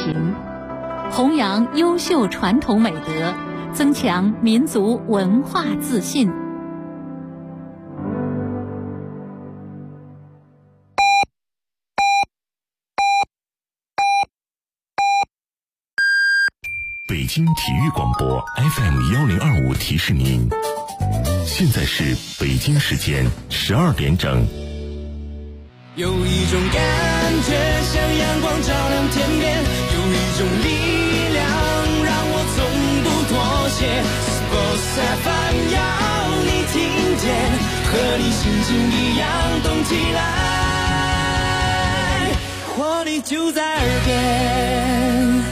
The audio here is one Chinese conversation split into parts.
情，弘扬优秀传统美德，增强民族文化自信。 北京体育广播 FM1025 提示您，现在是北京时间12点整。 有一种感觉像阳光照亮天边，有一种力量让我从不妥协。Sports FM 要你听见，和你心情一样动起来，活力就在耳边。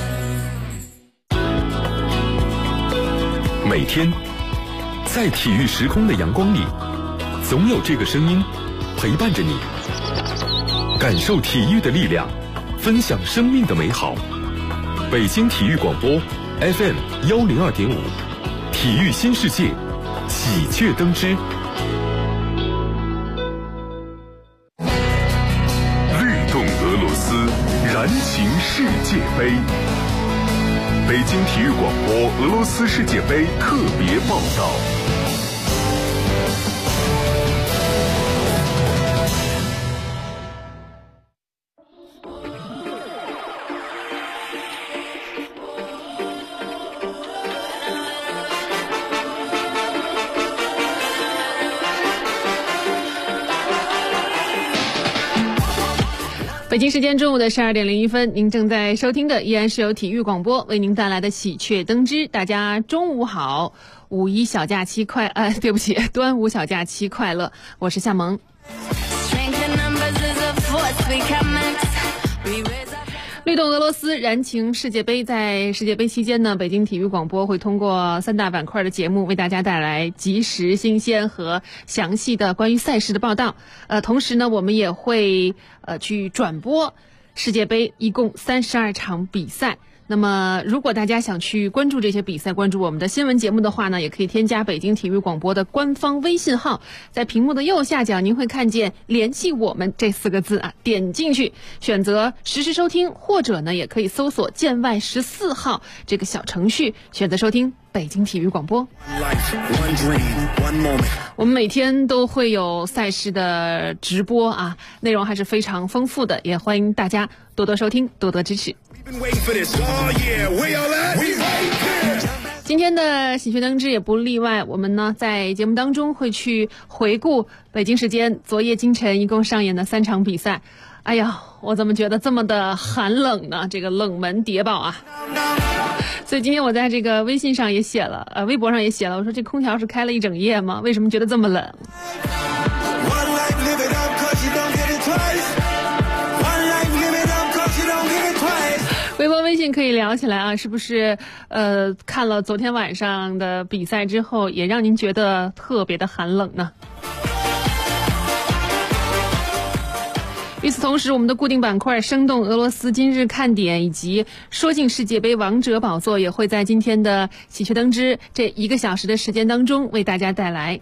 每天在体育时空的阳光里，总有这个声音陪伴着你，感受体育的力量，分享生命的美好。北京体育广播 FM102.5， 体育新世界，喜鹊登枝。律动俄罗斯，燃情世界杯。北京体育广播俄罗斯世界杯特别报道。 北京时间中午的12点01分，您正在收听的依然是由体育广播为您带来的喜鹊登枝。大家中午好，五一小假期对不起，端午小假期快乐，我是夏萌。律动俄罗斯，燃情世界杯。在世界杯期间呢，北京体育广播会通过3大板块的节目为大家带来及时、新鲜和详细的关于赛事的报道。同时呢，我们也会去转播世界杯一共32场比赛。那么如果大家想去关注这些比赛，关注我们的新闻节目的话呢，也可以添加北京体育广播的官方微信号，在屏幕的右下角您会看见联系我们这4个字啊，点进去选择实时收听，或者呢也可以搜索建外14号这个小程序，选择收听北京体育广播。我们每天都会有赛事的直播啊，内容还是非常丰富的，也欢迎大家多多收听，多多支持。今天的喜鹊登枝也不例外，我们呢在节目当中会去回顾北京时间昨夜今晨一共上演的3场比赛。哎呀，我怎么觉得这么的寒冷呢？这个冷门谍报啊！所以今天我在这个微信上也写了，微博上也写了，我说这空调是开了一整夜吗？为什么觉得这么冷？微博微信可以聊起来啊，是不是看了昨天晚上的比赛之后也让您觉得特别的寒冷呢？与此同时，我们的固定板块生动俄罗斯今日看点以及说进世界杯王者宝座也会在今天的喜鹊登枝这1个小时的时间当中为大家带来。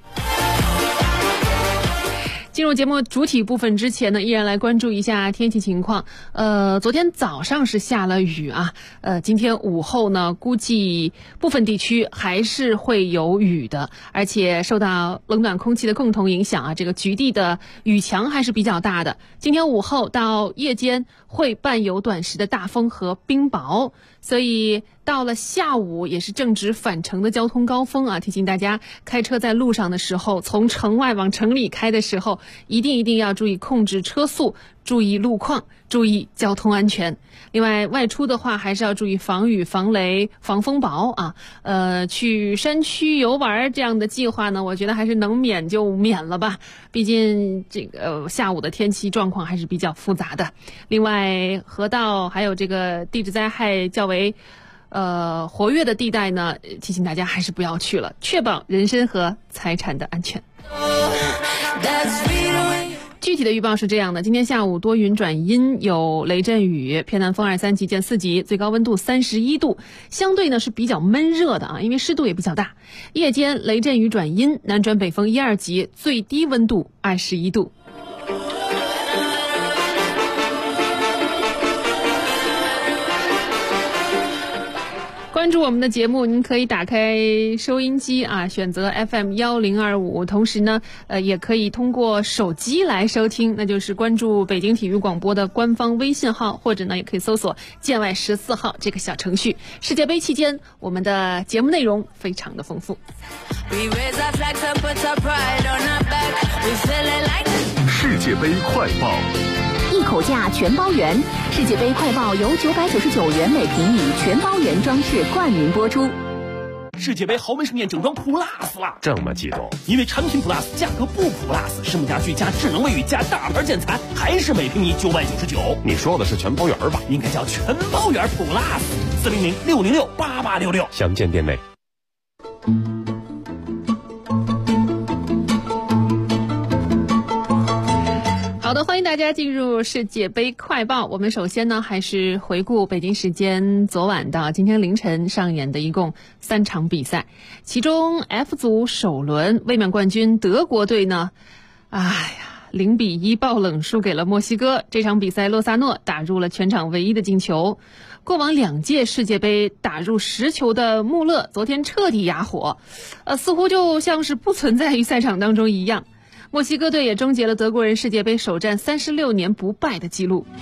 进入节目主体部分之前呢，依然来关注一下天气情况。昨天早上是下了雨啊，今天午后呢，估计部分地区还是会有雨的，而且受到冷暖空气的共同影响啊，这个局地的雨强还是比较大的。今天午后到夜间会伴有短时的大风和冰雹，所以到了下午也是正值返程的交通高峰啊，提醒大家开车在路上的时候，从城外往城里开的时候，一定要注意控制车速，注意路况，注意交通安全。另外外出的话还是要注意防雨、防雷、防风雹啊。去山区游玩这样的计划呢，我觉得还是能免就免了吧，毕竟这个下午的天气状况还是比较复杂的。另外河道还有这个地质灾害较为活跃的地带呢，提醒大家还是不要去了，确保人身和财产的安全。具体的预报是这样的，今天下午多云转阴，有雷阵雨，偏南风2、3级见4级，最高温度31度，相对呢是比较闷热的啊，因为湿度也比较大。夜间雷阵雨转阴，南转北风1、2级，最低温度21度。 关注我们的节目，您可以打开收音机啊，选择 FM1025，同时呢，也可以通过手机来收听，那就是关注北京体育广播的官方微信号，或者呢，也可以搜索建外14号这个小程序。世界杯期间，我们的节目内容非常的丰富。 世界杯快报。 一口价全包圆，世界杯快报由999元每平米全包圆装饰冠名播出。 世界杯豪门盛宴整装 Plus 了， 这么激动？ 因为产品 Plus 价格不 Plus， 实木家具加智能卫浴加大牌建材，还是每平米999。 你说的是全包圆吧？ 应该叫全包圆 Plus，400-606-8866， 详见店内。 好的，欢迎大家进入世界杯快报。我们首先呢，还是回顾北京时间昨晚到今天凌晨上演的一共3场比赛，其中 F 组首轮卫冕冠军德国队呢，0-1爆冷输给了墨西哥。这场比赛洛萨诺打入了全场唯一的进球。过往2届世界杯打入10球的穆勒昨天彻底哑火，似乎就像是不存在于赛场当中一样。墨西哥队也终结了德国人世界杯首战36年不败的记录。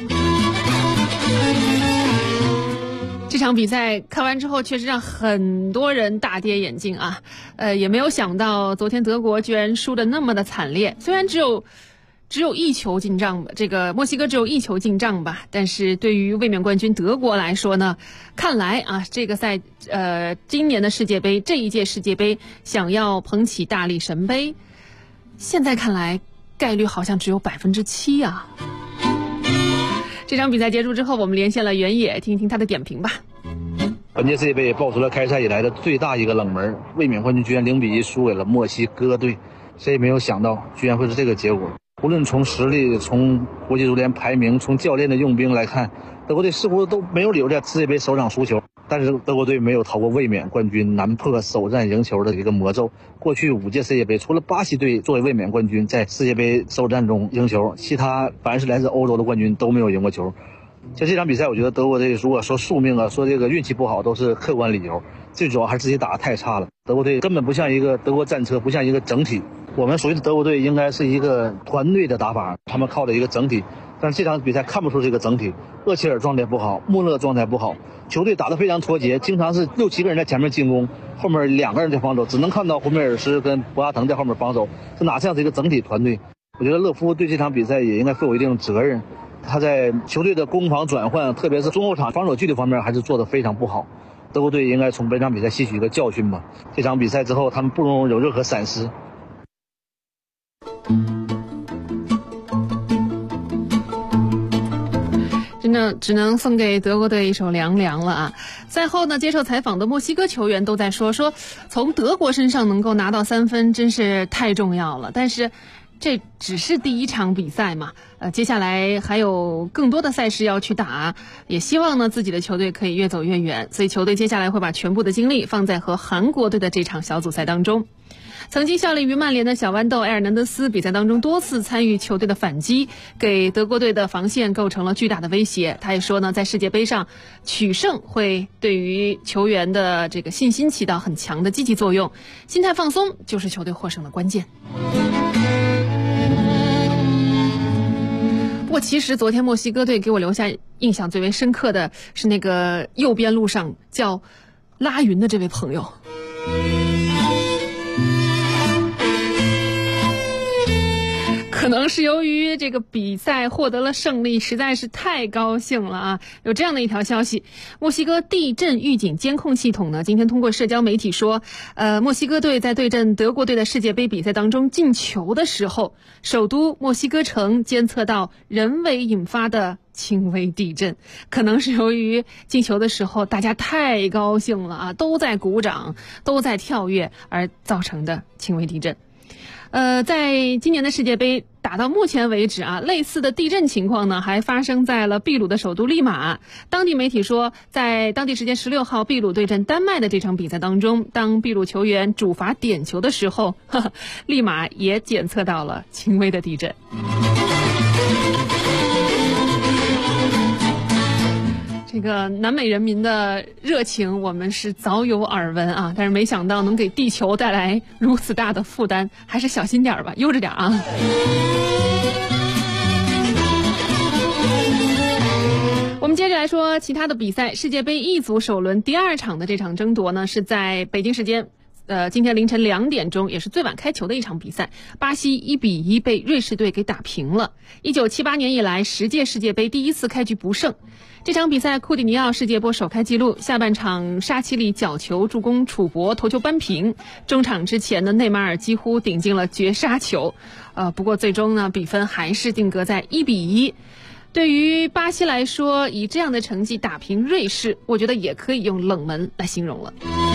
这场比赛看完之后，确实让很多人大跌眼镜啊！也没有想到昨天德国居然输得那么的惨烈。虽然只有1球进账吧，这个墨西哥只有1球进账吧，但是对于卫冕冠军德国来说呢，看来啊，这个今年的世界杯，这一届世界杯想要捧起大力神杯，现在看来概率好像只有7%啊。这场比赛结束之后，我们连线了袁野，听一听他的点评吧。 本届世界杯也爆出了开赛以来的最大一个冷门，卫冕冠军居然0-1输给了墨西哥队，谁也没有想到居然会是这个结果。无论从实力、从国际足联排名、从教练的用兵来看，德国队似乎都没有理由在世界杯首场输球。但是德国队没有逃过卫冕冠军难破首战赢球的一个魔咒。过去5届世界杯，除了巴西队作为卫冕冠军在世界杯首战中赢球，其他凡是来自欧洲的冠军都没有赢过球。像这场比赛，我觉得德国队如果说宿命啊，说这个运气不好，都是客观理由。最主要还是自己打得太差了。德国队根本不像一个德国战车，不像一个整体。我们属于的德国队应该是一个团队的打法，他们靠的一个整体。但是这场比赛看不出这个整体，厄齐尔状态不好，穆勒状态不好，球队打得非常脱节，经常是6-7个人在前面进攻，后面2个人在防守，只能看到胡梅尔斯跟博阿滕在后面防守，这哪像是一个整体团队？我觉得勒夫对这场比赛也应该负有一定责任，他在球队的攻防转换，特别是中后场防守纪律方面还是做得非常不好。德国队应该从本场比赛吸取一个教训吧，这场比赛之后他们不容有任何闪失。 真的只能送给德国队一首凉凉了啊！赛后呢，接受采访的墨西哥球员都在说从德国身上能够拿到3分真是太重要了，但是这只是第1场比赛嘛，接下来还有更多的赛事要去打，也希望呢自己的球队可以越走越远，所以球队接下来会把全部的精力放在和韩国队的这场小组赛当中。曾经效力于曼联的小豌豆埃尔南德斯比赛当中多次参与球队的反击，给德国队的防线构成了巨大的威胁。他也说呢，在世界杯上取胜会对于球员的这个信心起到很强的积极作用，心态放松就是球队获胜的关键。不过其实昨天墨西哥队给我留下印象最为深刻的是那个右边路上叫拉云的这位朋友。可能是由于这个比赛获得了胜利，实在是太高兴了啊！有这样的一条消息，墨西哥地震预警监控系统呢，今天通过社交媒体说，墨西哥队在对阵德国队的世界杯比赛当中进球的时候，首都墨西哥城监测到人为引发的轻微地震，可能是由于进球的时候大家太高兴了啊，都在鼓掌，都在跳跃而造成的轻微地震。在今年的世界杯打到目前为止啊，类似的地震情况呢，还发生在了秘鲁的首都利马。当地媒体说，在当地时间16号秘鲁对阵丹麦的这场比赛当中，当秘鲁球员主罚点球的时候，利马也检测到了轻微的地震。 这个南美人民的热情我们是早有耳闻啊，但是没想到能给地球带来如此大的负担，还是小心点吧，悠着点啊。我们接着来说其他的比赛，世界杯 E 组首轮第2场的这场争夺呢，是在北京时间今天凌晨2点钟，也是最晚开球的一场比赛，巴西1-1被瑞士队给打平了。1978年以来10届世界杯第一次开局不胜。这场比赛库蒂尼奥世界波首开纪录，下半场沙奇里角球助攻楚博头球扳平，中场之前的内马尔几乎顶进了绝杀球。不过最终呢，比分还是定格在1-1。对于巴西来说，以这样的成绩打平瑞士，我觉得也可以用冷门来形容了。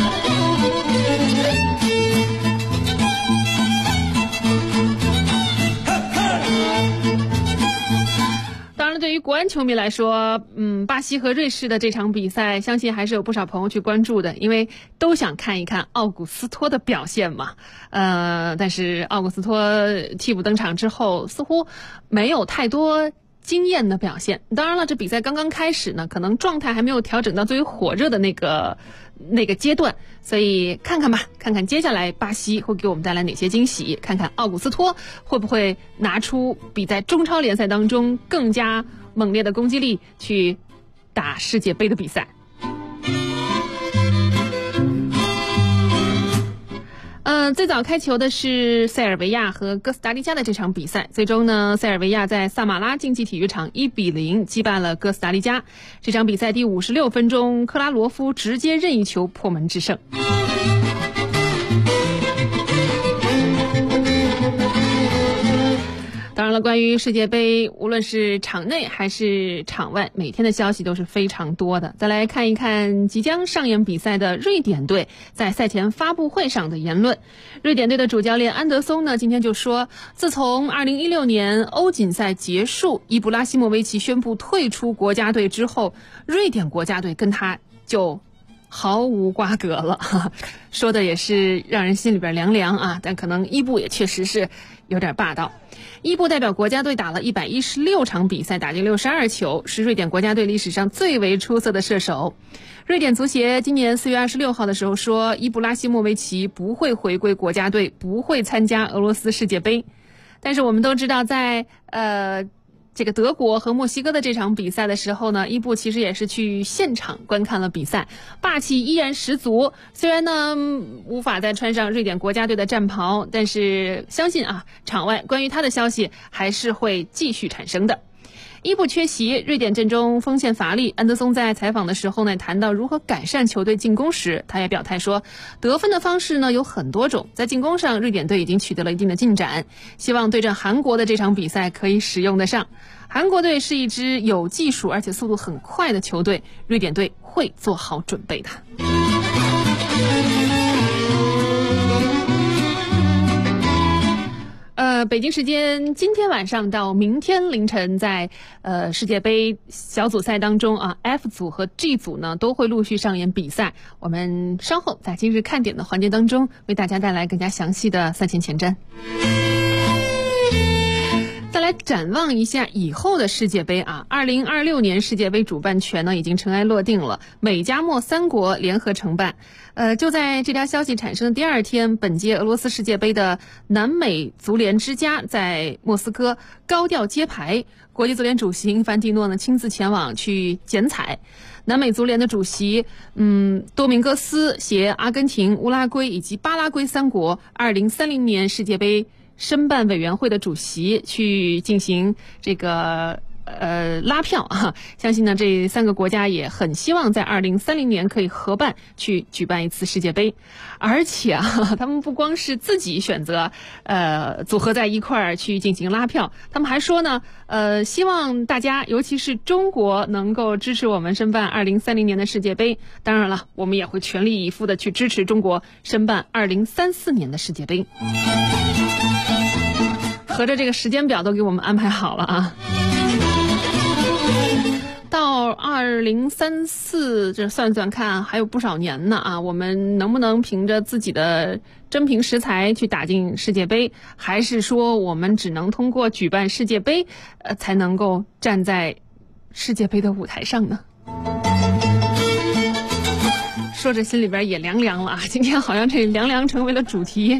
当然，对于国安球迷来说，巴西和瑞士的这场比赛，相信还是有不少朋友去关注的，因为都想看一看奥古斯托的表现嘛。但是奥古斯托替补登场之后，似乎没有太多惊艳的表现。当然了，这比赛刚刚开始呢，可能状态还没有调整到最为火热的那个阶段，所以看看吧，看看接下来巴西会给我们带来哪些惊喜，看看奥古斯托会不会拿出比在中超联赛当中更加猛烈的攻击力去打世界杯的比赛。最早开球的是塞尔维亚和哥斯达黎加的这场比赛，最终呢，塞尔维亚在萨马拉竞技体育场1-0击败了哥斯达黎加。这场比赛第56分钟，克拉罗夫直接任意球破门制胜。当然了，关于世界杯，无论是场内还是场外，每天的消息都是非常多的。再来看一看即将上演比赛的瑞典队在赛前发布会上的言论。瑞典队的主教练安德松呢，今天就说，自从2016年欧锦赛结束，伊布拉希莫维奇宣布退出国家队之后，瑞典国家队跟他就毫无瓜葛了。说的也是让人心里边凉凉啊，但可能伊布也确实是有点霸道。伊布代表国家队打了116场比赛，打进62球，是瑞典国家队历史上最为出色的射手。瑞典足协今年4月26号的时候说，伊布拉希莫维奇不会回归国家队，不会参加俄罗斯世界杯。但是我们都知道，在这个德国和墨西哥的这场比赛的时候呢，伊布其实也是去现场观看了比赛，霸气依然十足。虽然呢无法再穿上瑞典国家队的战袍，但是相信啊，场外关于他的消息还是会继续产生的。伊布缺席，瑞典阵中锋线乏力。安德松在采访的时候呢，谈到如何改善球队进攻时，他也表态说，得分的方式呢有很多种，在进攻上瑞典队已经取得了一定的进展，希望对阵韩国的这场比赛可以使用得上。韩国队是一支有技术而且速度很快的球队，瑞典队会做好准备的。北京时间今天晚上到明天凌晨，在世界杯小组赛当中啊 ，F 组和 G 组呢都会陆续上演比赛。我们稍后在今日看点的环节当中，为大家带来更加详细的赛前前瞻。再来展望一下以后的世界杯啊，2026年世界杯主办权呢已经尘埃落定了，美加墨3国联合承办。就在这条消息产生的第2天，本届俄罗斯世界杯的南美足联之家在莫斯科高调揭牌，国际足联主席因凡蒂诺呢亲自前往去剪彩。南美足联的主席多明戈斯携阿根廷、乌拉圭以及巴拉圭3国2030年世界杯申办委员会的主席去进行这个拉票啊，相信呢这3个国家也很希望在2030年可以合办去举办一次世界杯。而且啊，他们不光是自己选择组合在一块儿去进行拉票，他们还说呢希望大家尤其是中国能够支持我们申办2030年的世界杯。当然了，我们也会全力以赴的去支持中国申办2034年的世界杯。合着这个时间表都给我们安排好了啊。到2034，这算算看还有不少年呢啊！我们能不能凭着自己的真凭实才去打进世界杯，还是说我们只能通过举办世界杯才能够站在世界杯的舞台上呢？ 说着心里边也凉凉了啊。今天好像这凉凉成为了主题。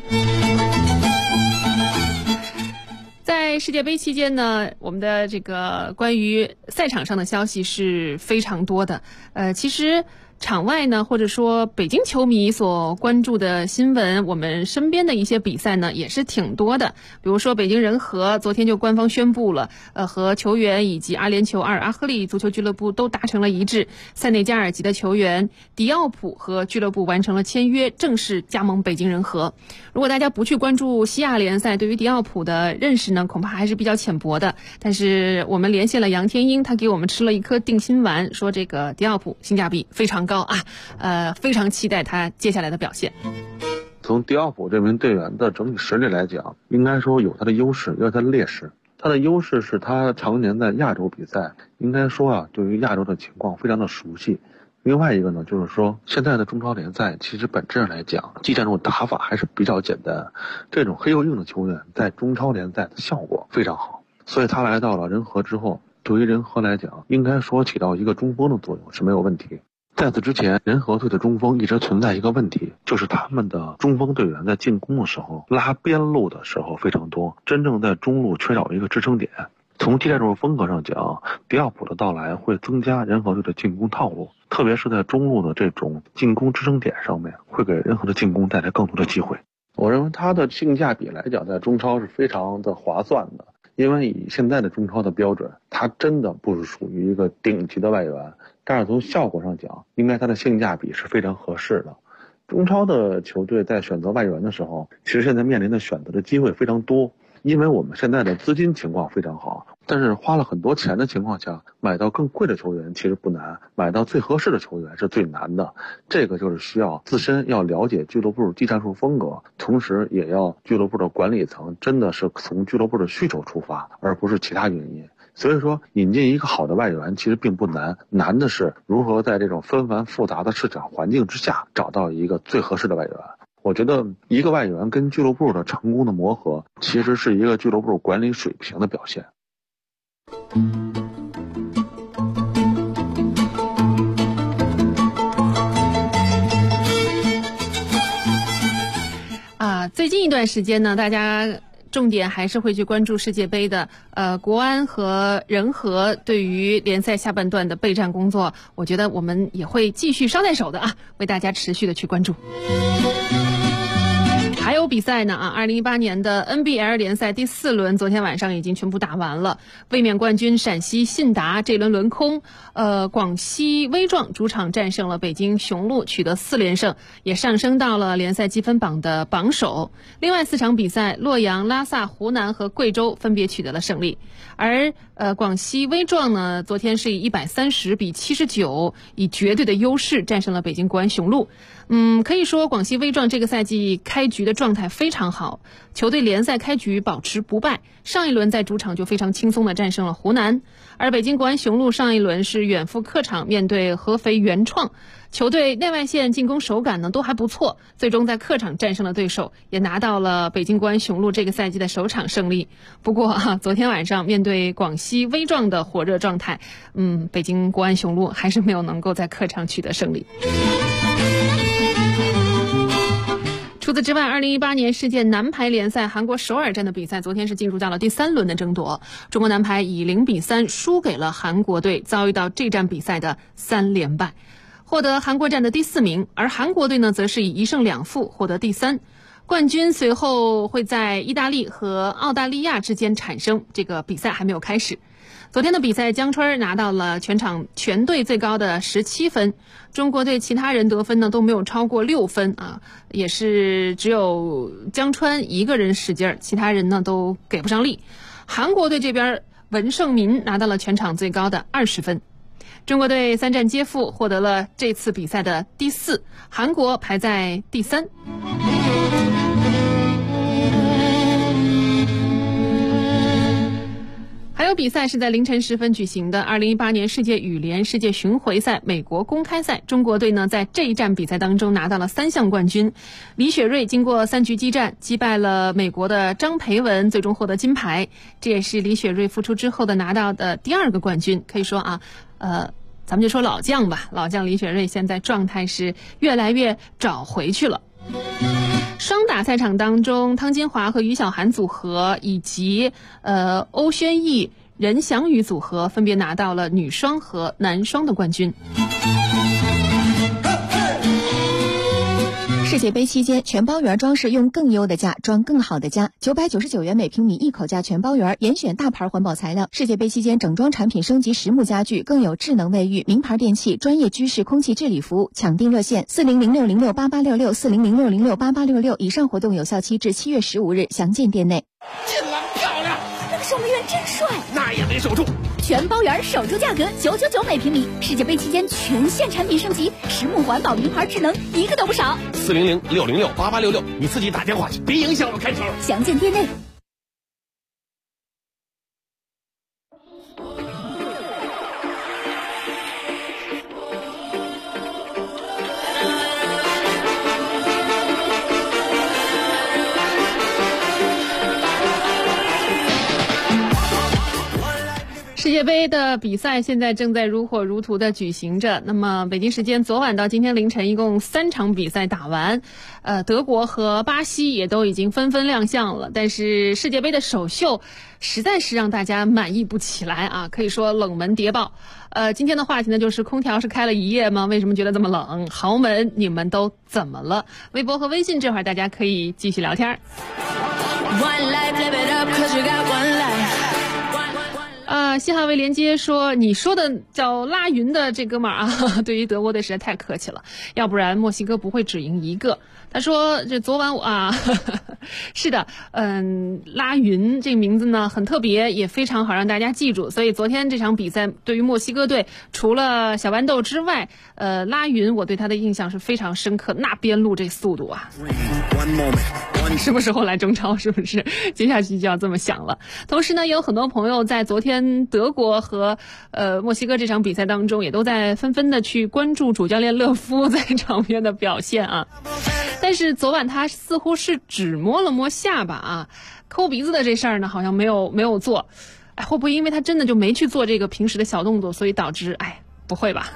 在世界杯期间呢，我们的这个关于赛场上的消息是非常多的。其实场外呢，或者说北京球迷所关注的新闻，我们身边的一些比赛呢也是挺多的。比如说北京人和昨天就官方宣布了，和球员以及阿联酋阿尔阿赫利足球俱乐部都达成了一致，塞内加尔籍的球员迪奥普和俱乐部完成了签约，正式加盟北京人和。如果大家不去关注西亚联赛，对于迪奥普的认识呢，恐怕还是比较浅薄的。但是我们连线了杨天英，他给我们吃了一颗定心丸，说这个迪奥普性价比非常高啊，非常期待他接下来的表现。 从迪奥普这名队员的整体实力来讲，应该说有他的优势，也有他的劣势。他的优势是他常年在亚洲比赛，应该说啊，对于亚洲的情况非常的熟悉。另外一个呢，就是说现在的中超联赛其实本质上来讲，技战术打法还是比较简单。这种黑又硬的球员在中超联赛的效果非常好，所以他来到了人和之后，对于人和来讲，应该说起到一个中锋的作用是没有问题。在此之前，人和队的中锋一直存在一个问题，就是他们的中锋队员在进攻的时候拉边路的时候非常多，真正在中路缺少一个支撑点。从技战术风格上讲，迪奥普的到来会增加人和队的进攻套路，特别是在中路的这种进攻支撑点上面，会给人和的进攻带来更多的机会。我认为他的性价比来讲，在中超是非常的划算的，因为以现在的中超的标准，他真的不是属于一个顶级的外援，但是从效果上讲，应该他的性价比是非常合适的。中超的球队在选择外援的时候，其实现在面临的选择的机会非常多，因为我们现在的资金情况非常好，但是花了很多钱的情况下，买到更贵的球员其实不难，买到最合适的球员是最难的。这个就是需要自身要了解俱乐部技战术风格，同时也要俱乐部的管理层真的是从俱乐部的需求出发，而不是其他原因。所以说引进一个好的外援其实并不难，难的是如何在这种纷繁复杂的市场环境之下找到一个最合适的外援。我觉得一个外援跟俱乐部的成功的磨合，其实是一个俱乐部管理水平的表现。 最近一段时间呢，大家重点还是会去关注世界杯的，国安和人和对于联赛下半段的备战工作，我觉得我们也会继续捎带手的为大家持续的去关注。还有比赛呢2018年的 NBL 联赛第4轮昨天晚上已经全部打完了，卫冕冠军陕西信达这轮轮空，广西威壮主场战胜了北京雄鹿，取得4连胜，也上升到了联赛积分榜的榜首。另外4场比赛，洛阳、拉萨、湖南和贵州分别取得了胜利。而广西威壮呢，昨天是以130比79以绝对的优势战胜了北京国安雄鹿。可以说广西威壮这个赛季开局的状态非常好，球队联赛开局保持不败，上一轮在主场就非常轻松地战胜了湖南。而北京国安雄鹿上一轮是远赴客场面对合肥原创，球队内外线进攻手感呢都还不错，最终在客场战胜了对手，也拿到了北京国安雄鹿这个赛季的首场胜利。不过昨天晚上面对广西威壮的火热状态，北京国安雄鹿还是没有能够在客场取得胜利。除此之外，2018年世界男排联赛韩国首尔站的比赛昨天是进入到了第3轮的争夺，中国男排以0比3输给了韩国队，遭遇到这站比赛的3连败，获得韩国站的第4名，而韩国队呢则是以1胜2负获得第3。冠军随后会在意大利和澳大利亚之间产生，这个比赛还没有开始。昨天的比赛，姜春拿到了全场全队最高的17分，中国队其他人得分呢都没有超过6分也是只有姜川一个人使劲，其他人呢都给不上力。韩国队这边文胜民拿到了全场最高的20分。中国队3战皆负，获得了这次比赛的第4，韩国排在第3。还有比赛是在凌晨时分举行的2018年世界羽联世界巡回赛美国公开赛，中国队呢在这一站比赛当中拿到了3项冠军。李雪芮经过3局激战击败了美国的张培文，最终获得金牌，这也是李雪芮复出之后的拿到的第2个冠军。可以说咱们就说老将吧，老将李雪芮现在状态是越来越找回去了。双打赛场当中，汤金华和于小涵组合以及欧轩逸、任翔宇组合分别拿到了女双和男双的冠军。 世界杯期间，全包圆装饰用更优的价装更好的家，999元每平米一口价全包圆，严选大牌环保材料。世界杯期间，整装产品升级实木家具，更有智能卫浴、名牌电器、专业居室空气治理服务。抢订热线4006068866，4006068866。以上活动有效期至7月15日，详见店内。 进了，漂亮！ 那个守门员真帅， 那也没守住。 全包圆守住价格999每平米。世界杯期间全线产品升级，实木环保、名牌智能，一个都不少。 4006068866，你自己打电话去，别影响我开场。 详见店内。 世界杯的比赛现在正在如火如荼的举行着。那么北京时间昨晚到今天凌晨，一共3场比赛打完，德国和巴西也都已经纷纷亮相了。但是世界杯的首秀实在是让大家满意不起来啊，可以说冷门谍报。今天的话题呢，就是空调是开了一夜吗？为什么觉得这么冷？豪门你们都怎么了？微博和微信这会儿大家可以继续聊天。西汉卫连接说，你说的叫拉云的这哥们儿啊，对于德国队实在太客气了，要不然墨西哥不会只赢一个。他说这昨晚是的，拉云这个名字呢很特别，也非常好让大家记住，所以昨天这场比赛对于墨西哥队，除了小豌豆之外，拉云我对他的印象是非常深刻，那边路这速度啊，是不是后来中超？是不是接下去就要这么想了？同时呢，也有很多朋友在昨天德国和墨西哥这场比赛当中，也都在纷纷的去关注主教练勒夫在场边的表现啊。但是昨晚他似乎是只摸了摸下巴啊，抠鼻子的这事儿呢，好像没有做。会不会因为他真的就没去做这个平时的小动作，所以导致不会吧？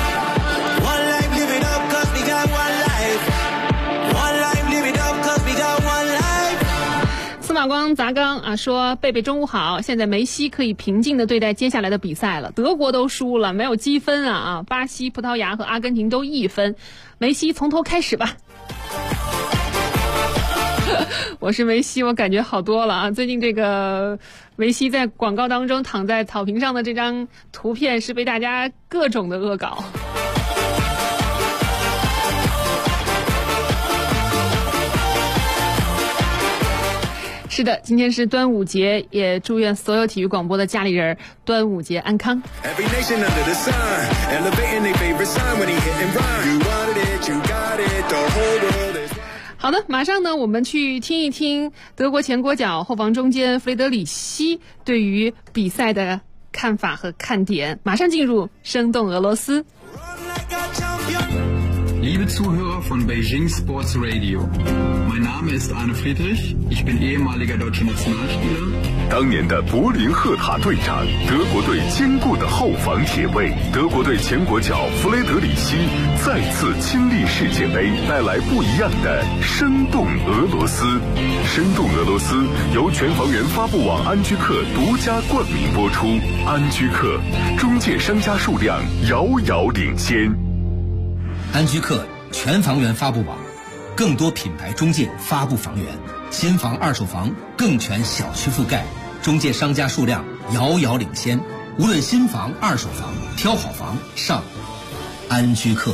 司马光砸缸啊，说贝贝中午好，现在梅西可以平静地对待接下来的比赛了，德国都输了，没有积分啊，巴西、葡萄牙和阿根廷都1分，梅西从头开始吧。我是梅西，我感觉好多了啊！最近这个梅西在广告当中躺在草坪上的这张图片是被大家各种的恶搞。是的，今天是端午节，也祝愿所有体育广播的家里人端午节安康。好的，马上呢，我们去听一听德国前国脚后防中坚弗雷德里希对于比赛的看法和看点。马上进入生动俄罗斯。 Liebe Zuhörer von Beijing Sports Radio, mein Name ist Arne Friedrich, ich bin ehemaliger deutscher Nationalspieler. 当年的柏林赫塔队长，德国队坚固的后防铁卫，德国队前国脚弗雷德里希再次亲历世界杯，带来不一样的生动俄罗斯。生动俄罗斯由全房源发布网安居客独家冠名播出，安居客中介商家数量遥遥领先。 安居客全房源发布网，更多品牌中介发布房源，新房二手房更全小区覆盖，中介商家数量遥遥领先。无论新房二手房，挑好房上安居客。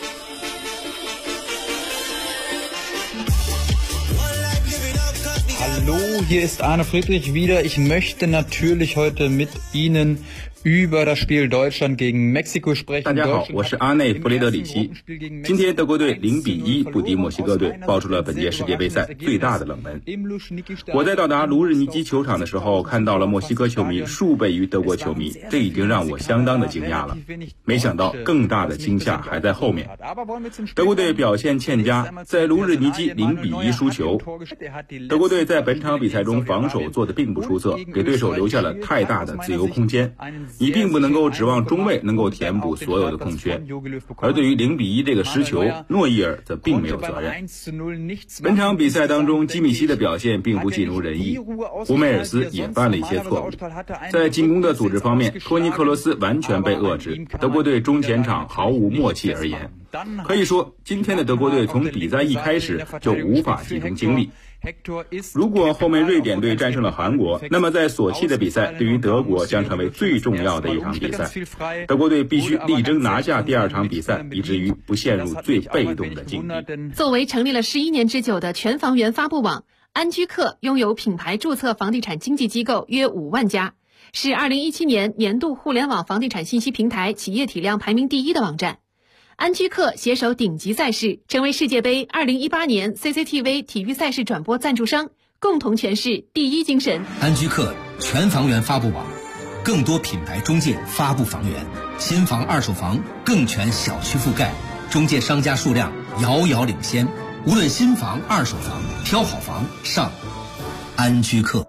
Hallo, hier ist Arne Friedrich wieder. Ich möchte natürlich heute mit Ihnen über das Spiel Deutschland gegen Mexiko sprechen. 大家好，我是阿内弗雷德里希。今天德国队0-1不敌墨西哥队，爆出了本届世界杯赛最大的冷门。我在到达卢日尼基球场的时候，看到了墨西哥球迷数倍于德国球迷，这已经让我相当的惊讶了。没想到更大的惊吓还在后面。德国队表现欠佳，在卢日尼基0-1输球。德国队在本场比赛中防守做得并不出色，给对手留下了太大的自由空间。 你并不能够指望中卫能够填补所有的空缺。而对于0-1这个失球，诺伊尔则并没有责任。本场比赛当中，基米希的表现并不尽如人意，胡梅尔斯也犯了一些错误。在进攻的组织方面，托尼克罗斯完全被遏制，德国队中前场毫无默契而言。可以说，今天的德国队从比赛一开始就无法集中精力。如果后面瑞典队战胜了韩国，那么在索契的比赛对于德国将成为最重要的一场比赛。德国队必须力争拿下第2场比赛，以至于不陷入最被动的境地。 作为成立了11年之久的全房源发布网，安居客拥有品牌注册房地产经纪机构约5万家，是2017年年度互联网房地产信息平台企业体量排名第1的网站。安居客携手顶级赛事，成为世界杯2018年 CCTV 体育赛事转播赞助商，共同诠释第一精神。 安居客全房源发布网，更多品牌中介发布房源，新房二手房更全小区覆盖，中介商家数量遥遥领先。无论新房二手房，挑好房上安居客。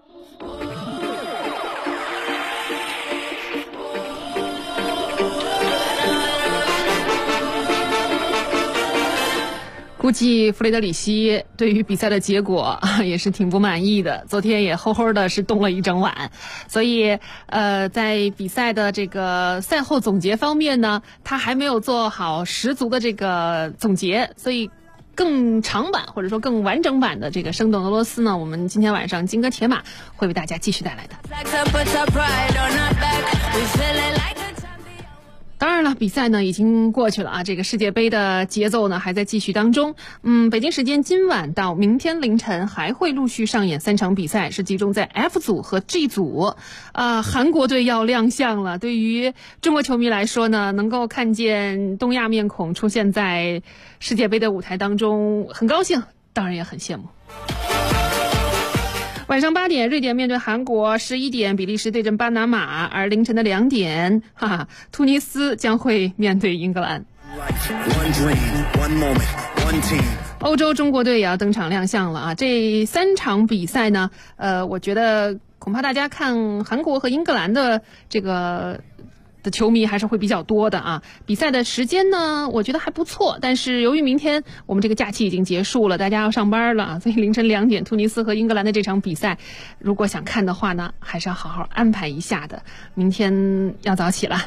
估计弗雷德里希对于比赛的结果也是挺不满意的，昨天也齁齁的是冻了一整晚，所以在比赛的这个赛后总结方面呢，他还没有做好十足的这个总结，所以更长版或者说更完整版的这个生动俄罗斯呢，我们今天晚上金戈铁马会为大家继续带来的。当然了，比赛呢已经过去了啊，这个世界杯的节奏呢还在继续当中。北京时间今晚到明天凌晨还会陆续上演3场比赛，是集中在 F 组和 G 组。韩国队要亮相了。对于中国球迷来说呢，能够看见东亚面孔出现在世界杯的舞台当中，很高兴，当然也很羡慕。晚上8点，瑞典面对韩国；11点，比利时对阵巴拿马；而凌晨的2点，突尼斯将会面对英格兰。欧洲中国队也要登场亮相了啊！这3场比赛呢，我觉得恐怕大家看韩国和英格兰的这个的球迷还是会比较多的啊。比赛的时间呢，我觉得还不错，但是由于明天我们这个假期已经结束了，大家要上班了啊，所以凌晨2点突尼斯和英格兰的这场比赛，如果想看的话呢，还是要好好安排一下的。明天要早起了。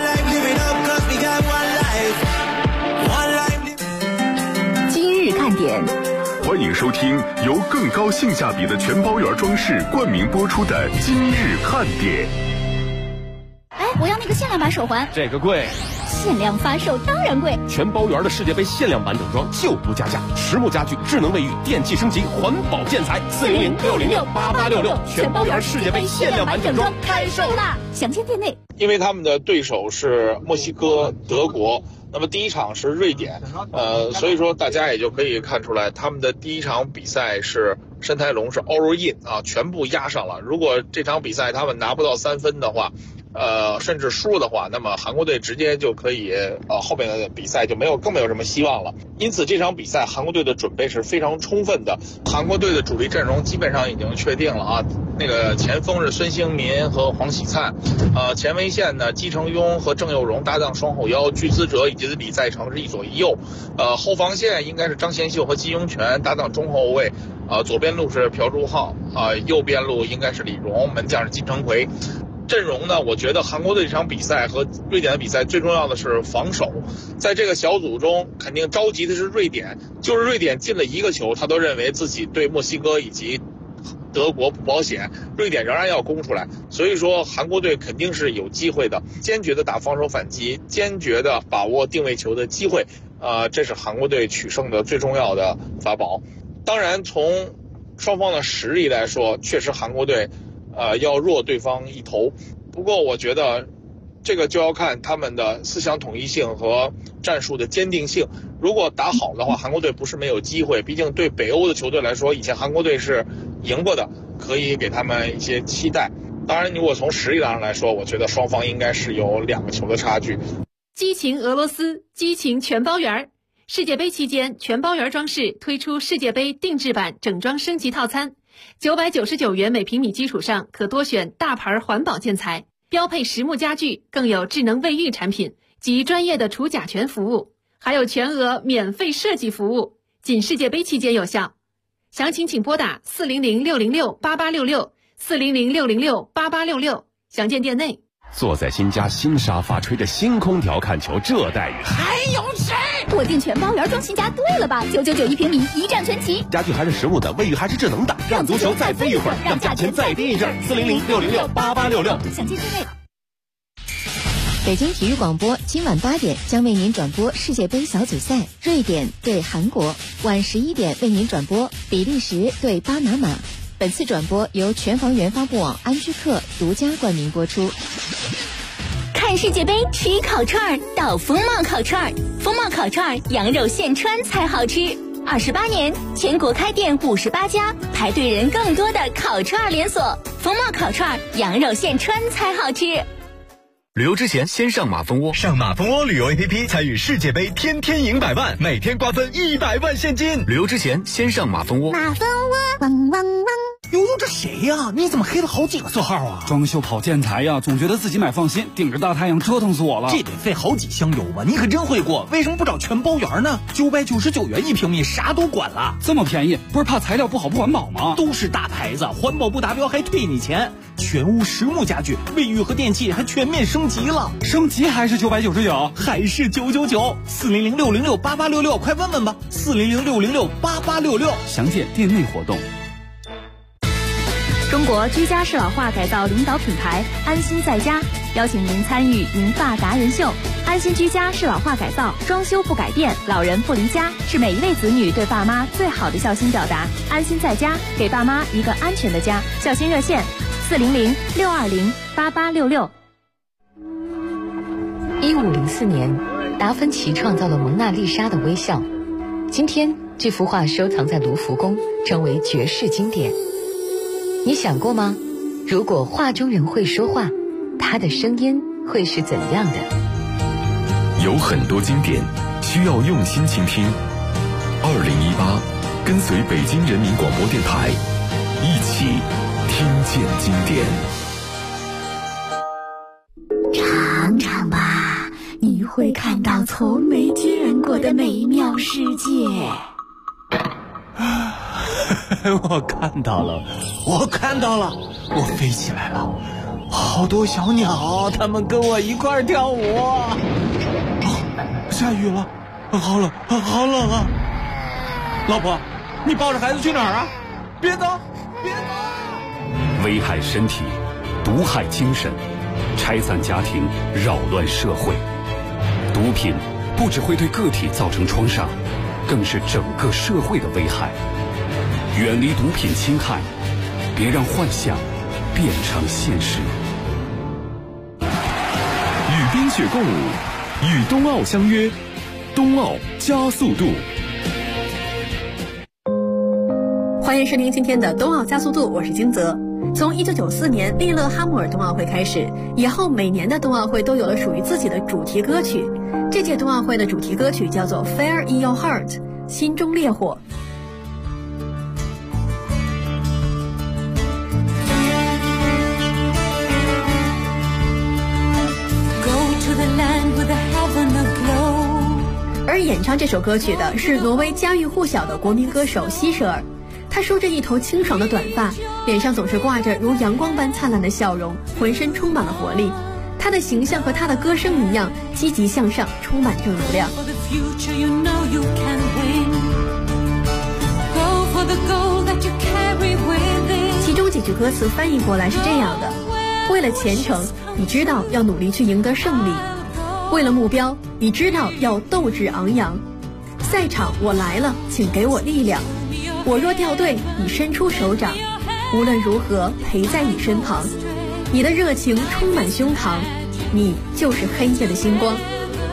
今日看点， 欢迎收听由更高性价比的全包圆装饰冠名播出的今日看点。 我要那个限量版手环， 这个贵。 限量发售当然贵。 全包圆的世界杯限量版整装就不加价，实木家具、智能卫浴、电器升级、环保建材，400-606-8866，全包圆世界杯限量版整装开售啦！ 详见店内。 因为他们的对手是墨西哥、德国，那么第1场是瑞典，所以说大家也就可以看出来，他们的第1场比赛是申台龙是 all in 啊，全部压上了。如果这场比赛他们拿不到3分的话，甚至输了的话，那么韩国队直接就可以后面的比赛就更没有什么希望了。因此这场比赛韩国队的准备是非常充分的，韩国队的主力阵容基本上已经确定了啊。那个前锋是孙兴民和黄喜灿，前卫线呢姬承庸和郑佑荣搭档双后腰，具思哲以及李在成是一左一右，后防线应该是张贤秀和金庸权搭档中后卫，左边路是朴柱浩，右边路应该是李荣，门将是金城奎。阵容呢，我觉得韩国队这场比赛和瑞典的比赛最重要的是防守。在这个小组中，肯定着急的是瑞典，就是瑞典进了1个球，他都认为自己对墨西哥以及德国不保险，瑞典仍然要攻出来。所以说韩国队肯定是有机会的，坚决的打防守反击，坚决的把握定位球的机会，这是韩国队取胜的最重要的法宝。当然从双方的实力来说，确实韩国队要弱对方1头，不过我觉得这个就要看他们的思想统一性和战术的坚定性。如果打好的话，韩国队不是没有机会，毕竟对北欧的球队来说，以前韩国队是赢过的，可以给他们一些期待。当然如果从实力上来说，我觉得双方应该是有2个球的差距。 激情俄罗斯，激情全包圆。世界杯期间，全包圆装饰推出世界杯定制版整装升级套餐，999元每平米基础上可多选大牌环保建材， 标配实木家具，更有智能卫浴产品及专业的除甲醛服务，还有全额免费设计服务，仅世界杯期间有效。详情请拨打400-606-8866，400-606-8866，详见店内。 坐在新家新沙发，吹着新空调看球，这待遇还有谁？ 我订全包园装新家对了吧？999一平米，一站全齐。 家具还是实木的，卫浴还是智能的，让足球再飞一会儿，让价钱再低一阵。400-606-8866， 详见店内。 北京体育广播今晚8点将为您转播世界杯小组赛，瑞典对韩国；晚11点为您转播比利时对巴拿马。本次转播由全房源发布网安居客独家冠名播出。 看世界杯吃烤串到风貌烤串，风貌烤串羊肉现穿才好吃。28年，全国开店58家，排队人更多的烤串连锁。风貌烤串羊肉现穿才好吃。 旅游之前先上马蜂窝，上马蜂窝旅游 APP 参与世界杯，天天赢100万，每天瓜分100万现金。旅游之前先上马蜂窝。 马蜂窝，汪汪汪！ 悠悠，这谁呀？你怎么黑了好几个色号啊？ 装修跑建材呀，总觉得自己买放心，顶着大太阳折腾死我了。 这得费好几箱油吧？你可真会过，为什么不找全包园呢？999元一平米，啥都管了。 这么便宜，不是怕材料不好不环保吗？ 都是大牌子，环保不达标还退你钱。全屋实木家具，卫浴和电器还全面升级了。 升级还是999？ 还是999？400-606-8866，快问问吧。400-606-8866， 详见店内活动。 中国居家适老化改造领导品牌安心在家邀请您参与银发达人秀。安心居家适老化改造，装修不改变，老人不离家，是每一位子女对爸妈最好的孝心表达。安心在家，给爸妈一个安全的家。孝心热线400-620-8866。 1504年，达芬奇创造了蒙娜丽莎的微笑。今天，这幅画收藏在卢浮宫，成为绝世经典。你想过吗？如果画中人会说话，他的声音会是怎样的？ 有很多经典需要用心倾听。2018，跟随北京人民广播电台，一起听见经典。 尝尝吧，你会看到从没见过的美妙世界。 我看到了，我飞起来了，好多小鸟，它们跟我一块儿跳舞。下雨了，好冷啊！老婆，你抱着孩子去哪儿啊？别走！ 危害身体，毒害精神，拆散家庭，扰乱社会。毒品不只会对个体造成创伤，更是整个社会的危害。远离毒品侵害，别让幻想变成现实。与冰雪共舞，与冬奥相约，冬奥加速度。 欢迎收听今天的冬奥加速度，我是金泽。从1994年利勒哈姆尔冬奥会开始，以后每年的冬奥会都有了属于自己的主题歌曲。这届冬奥会的主题歌曲叫做 Fire in Your Heart， 心中烈火。而演唱这首歌曲的是挪威家喻户晓的国民歌手希舍尔，他梳着一头清爽的短发，脸上总是挂着如阳光般灿烂的笑容，浑身充满了活力。他的形象和他的歌声一样，积极向上，充满正能量。其中几句歌词翻译过来是这样的：为了前程，你知道要努力去赢得胜利；为了目标，你知道要斗志昂扬。赛场我来了，请给我力量。我若掉队，你伸出手掌，无论如何陪在你身旁。你的热情充满胸膛，你就是黑夜的星光。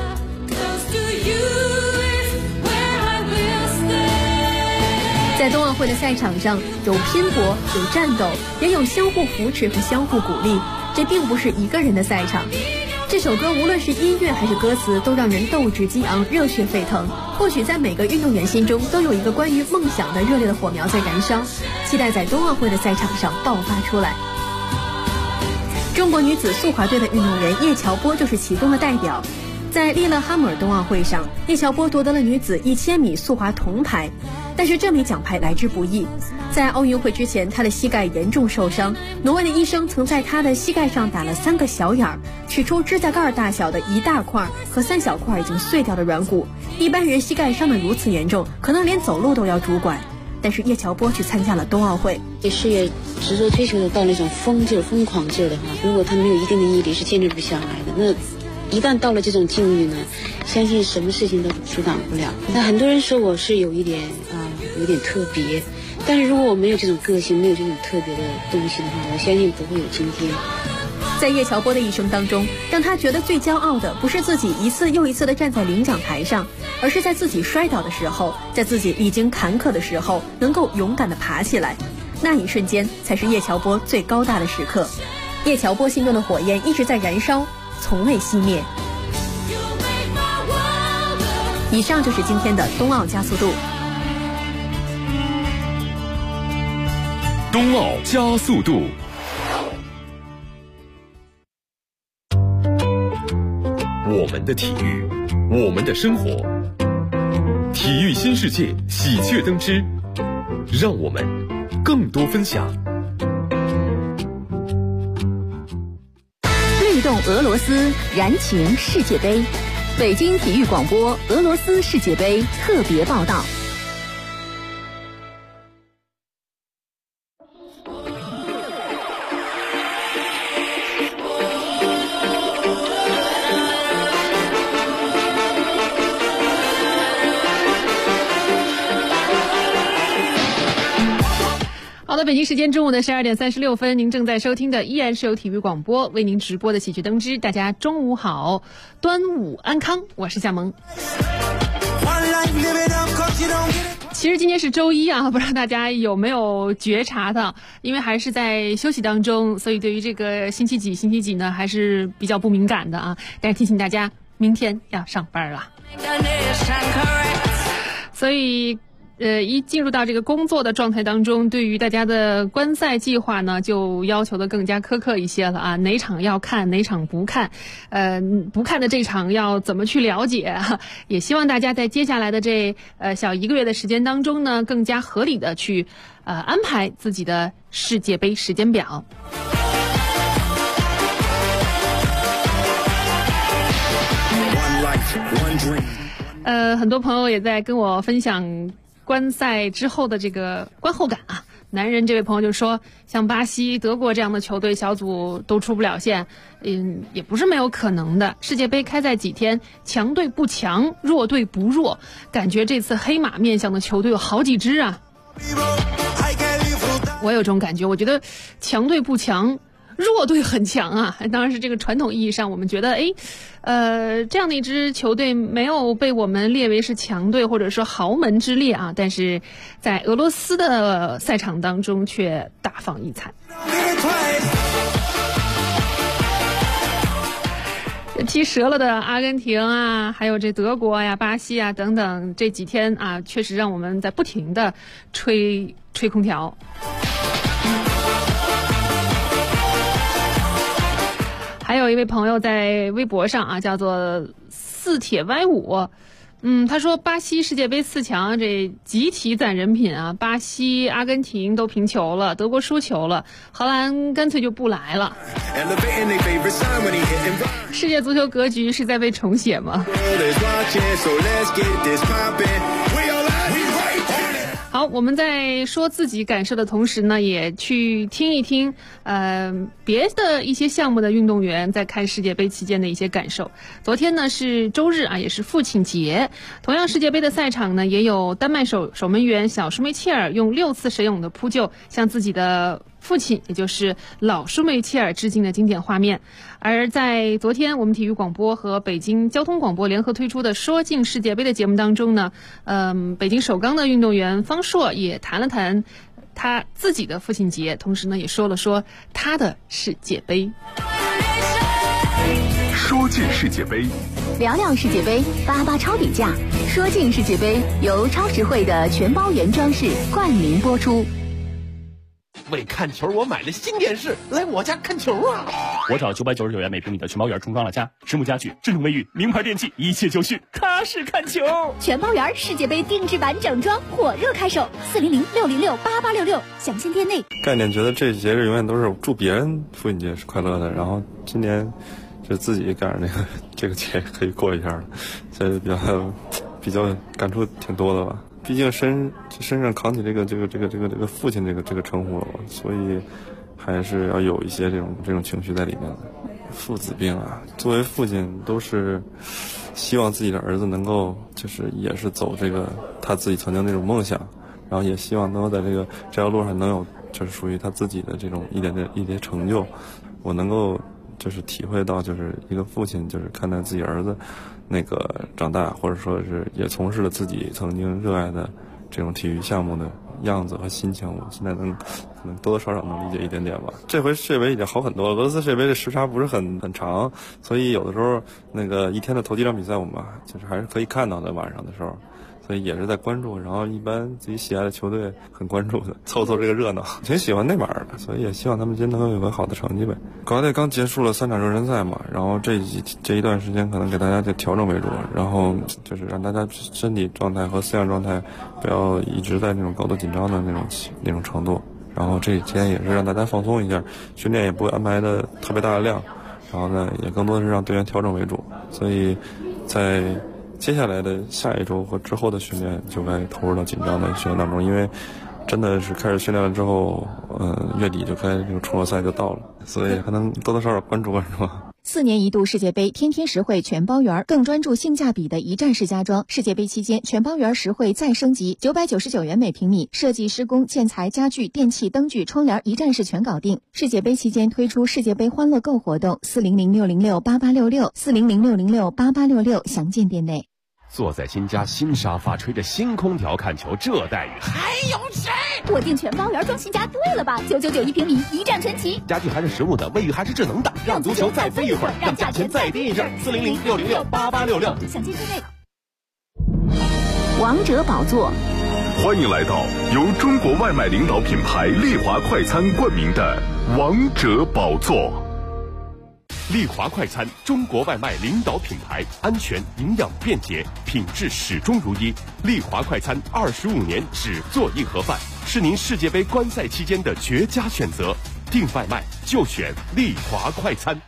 在冬奥会的赛场上，有拼搏，有战斗，也有相互扶持和相互鼓励。这并不是一个人的赛场。这首歌无论是音乐还是歌词，都让人斗志激昂，热血沸腾。或许在每个运动员心中都有一个关于梦想的热烈的火苗在燃烧，期待在冬奥会的赛场上爆发出来。 中国女子速滑队的运动员叶乔波就是其中的代表。在利勒哈姆尔冬奥会上，叶乔波夺得了女子1000米速滑铜牌，但是这枚奖牌来之不易。在奥运会之前，她的膝盖严重受伤，挪威的医生曾在她的膝盖上打了3个小眼儿，取出指甲盖大小的1大块和3小块已经碎掉的软骨。一般人膝盖伤得如此严重，可能连走路都要拄拐，但是叶乔波去参加了冬奥会。 事业执着追求得到那种疯狂劲儿的话，如果他没有一定的毅力，是坚持不下来的。那一旦到了这种境遇呢，相信什么事情都阻挡不了。那很多人说我是有点特别，但是如果我没有这种个性，没有这种特别的东西的话，我相信不会有今天。 在叶乔波的一生当中，让他觉得最骄傲的不是自己一次又一次地站在领奖台上，而是在自己摔倒的时候，在自己历经坎坷的时候，能够勇敢地爬起来。那一瞬间才是叶乔波最高大的时刻。叶乔波心中的火焰一直在燃烧，从未熄灭。以上就是今天的冬奥加速度。 冬奥加速度。我们的体育，我们的生活，体育新世界喜鹊登枝，让我们更多分享。 律动俄罗斯，燃情世界杯。北京体育广播俄罗斯世界杯特别报道。好的，北京时间中午的12点36分，您正在收听的依然是由体育广播为您直播的喜鹊登枝。大家中午好，端午安康，我是夏萌。其实今天是周一啊，不知道大家有没有觉察到，因为还是在休息当中，所以对于这个星期几呢，还是比较不敏感的啊。但是提醒大家，明天要上班了。所以一进入到这个工作的状态当中，对于大家的观赛计划呢，就要求的更加苛刻一些了啊。哪场要看，哪场不看，不看的这场要怎么去了解？也希望大家在接下来的这小1个月的时间当中呢，更加合理的去安排自己的世界杯时间表。很多朋友也在跟我分享观赛之后的这个观后感啊。男人这位朋友就说，像巴西、德国这样的球队小组都出不了线，也不是没有可能的。世界杯开赛几天，强队不强，弱队不弱，感觉这次黑马面向的球队有好几支啊。我有这种感觉，我觉得强队不强，弱队很强啊。当然是这个传统意义上，我们觉得这样的一支球队没有被我们列为是强队或者说豪门之列啊，但是在俄罗斯的赛场当中却大放异彩。踢折了的阿根廷啊，还有这德国呀、巴西啊等等，这几天啊，确实让我们在不停的吹空调。还有一位朋友在微博上啊，叫做四铁歪五，他说巴西世界杯4强这集体攒人品啊，巴西、阿根廷都平球了，德国输球了，荷兰干脆就不来了。世界足球格局是在被重写吗？好，我们在说自己感受的同时呢，也去听一听别的一些项目的运动员在看世界杯期间的一些感受。昨天呢是周日啊，也是父亲节，同样世界杯的赛场呢，也有丹麦守门员小舒梅切尔用6次神勇的扑救向自己的父亲，也就是老舒梅切尔致敬的经典画面。而在昨天我们体育广播和北京交通广播联合推出的说进世界杯的节目当中呢，北京首钢的运动员方硕也谈了谈他自己的父亲节，同时呢也说了说他的世界杯。 说进世界杯， 聊聊世界杯，巴巴超比价。说进世界杯由超实惠的全包原装饰冠名播出。 为看球我买了新电视，来我家看球啊！ 我找999元每平米的全包园重装了家，实木家具、智能卫浴、名牌电器，一切就绪，踏实看球。 全包园世界杯定制版整装火热开售，400-606-8866，详见店内。 概念觉得这节日永远都是祝别人父亲节是快乐的，然后今年就自己赶上这个节可以过一下了，所以比较感触挺多的吧。毕竟身上扛起这个父亲这个称呼了吧，所以还是要有一些这种情绪在里面的。父子病啊，作为父亲都是希望自己的儿子能够也是走这个他自己曾经那种梦想，然后也希望能够在这条路上能有属于他自己的这种一点成就。我能够体会到一个父亲看待自己儿子长大，或者说是也从事了自己曾经热爱的这种体育项目的样子和心情，我现在可能多多少少能理解一点点吧。这回世界杯已经好很多了，俄罗斯世界杯的时差不是很长，所以有的时候一天的头几场比赛我们还是可以看到的，晚上的时候。所以也是在关注，然后一般自己喜爱的球队很关注的，凑这个热闹。挺喜欢内马尔的，所以也希望他们今天能够有个好的成绩呗。国家队刚结束了3场热身赛嘛，然后这一段时间可能给大家就调整为主，然后让大家身体状态和思想状态不要一直在那种高度紧张的那种程度。然后这几天也是让大家放松一下，训练也不会安排的特别大的量，然后呢也更多的是让队员调整为主。所以在接下来的下一周和之后的训练就该投入到紧张的训练当中，因为真的是开始训练了之后，月底就该这个冲赛就到了，所以还能多多少少关注关注。 4年一度世界杯天天实惠全包园，更专注性价比的一站式家装。世界杯期间，全包园实惠再升级，999元每平米，设计、施工、建材、家具、电器、灯具、窗帘一站式全搞定。世界杯期间推出世界杯欢乐购活动，400-606-8866，400-606-8866，详见店内。 坐在新家新沙发，吹着新空调看球，这待遇还有谁？ 我订全包园装新家对了吧？999一平米，一站全齐， 家具还是实木的，卫浴还是智能的，让足球再飞一会儿，让价钱再低一阵。400-606-8866， 详见店内。王者宝座， 欢迎来到由中国外卖领导品牌丽华快餐冠名的王者宝座。 丽华快餐，中国外卖领导品牌，安全、营养、便捷，品质始终如一。丽华快餐25年只做硬盒饭，是您世界杯观赛期间的绝佳选择。订外卖就选丽华快餐。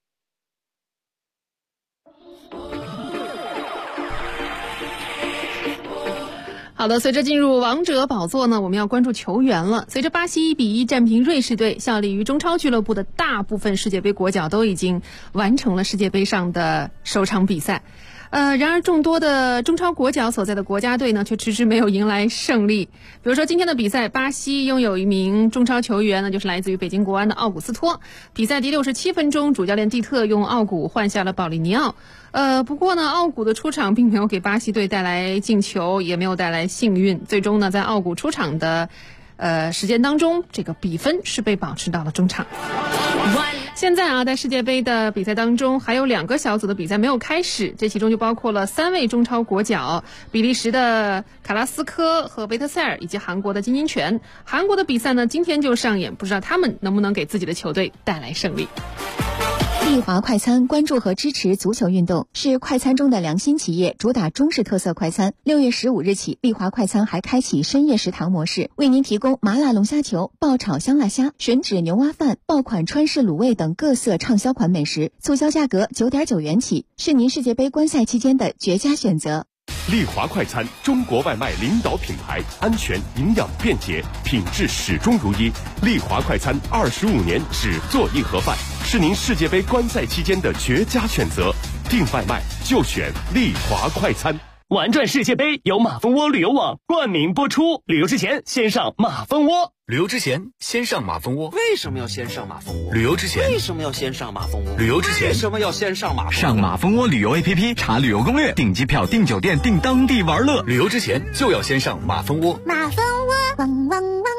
好的，随着进入王者宝座呢，我们要关注球员了。随着巴西1-1战平瑞士队，效力于中超俱乐部的大部分世界杯国脚都已经完成了世界杯上的首场比赛。然而众多的中超国脚所在的国家队呢，却迟迟没有迎来胜利。比如说今天的比赛，巴西拥有一名中超球员呢，就是来自于北京国安的奥古斯托。比赛第67分钟，主教练蒂特用奥古换下了保利尼奥。不过呢，奥古的出场并没有给巴西队带来进球，也没有带来幸运。最终呢，在奥古出场的时间当中，这个比分是被保持到了中场。现在啊，在世界杯的比赛当中，还有2个小组的比赛没有开始，这其中就包括了3位中超国脚，比利时的卡拉斯科和维特塞尔，以及韩国的金英权。韩国的比赛呢，今天就上演，不知道他们能不能给自己的球队带来胜利。 丽华快餐关注和支持足球运动，是快餐中的良心企业，主打中式特色快餐。6月15日起，丽华快餐还开启深夜食堂模式，为您提供麻辣龙虾球、爆炒香辣虾、吮指牛蛙饭、爆款川式卤味等各色畅销款美食，促销价格9.9元起，是您世界杯观赛期间的绝佳选择。 丽华快餐，中国外卖领导品牌，安全、营养、便捷，品质始终如一。丽华快餐25年只做硬盒饭，是您世界杯观赛期间的绝佳选择。订外卖就选丽华快餐。 玩转世界杯由马蜂窝旅游网冠名播出，旅游之前先上马蜂窝。 旅游之前先上马蜂窝。 为什么要先上马蜂窝？ 旅游之前为什么要先上马蜂窝？ 旅游之前为什么要先上马蜂窝？ 上马蜂窝旅游 APP 查旅游攻略，订机票、订酒店、订当地玩乐。 旅游之前就要先上马蜂窝。 马蜂窝，汪汪汪。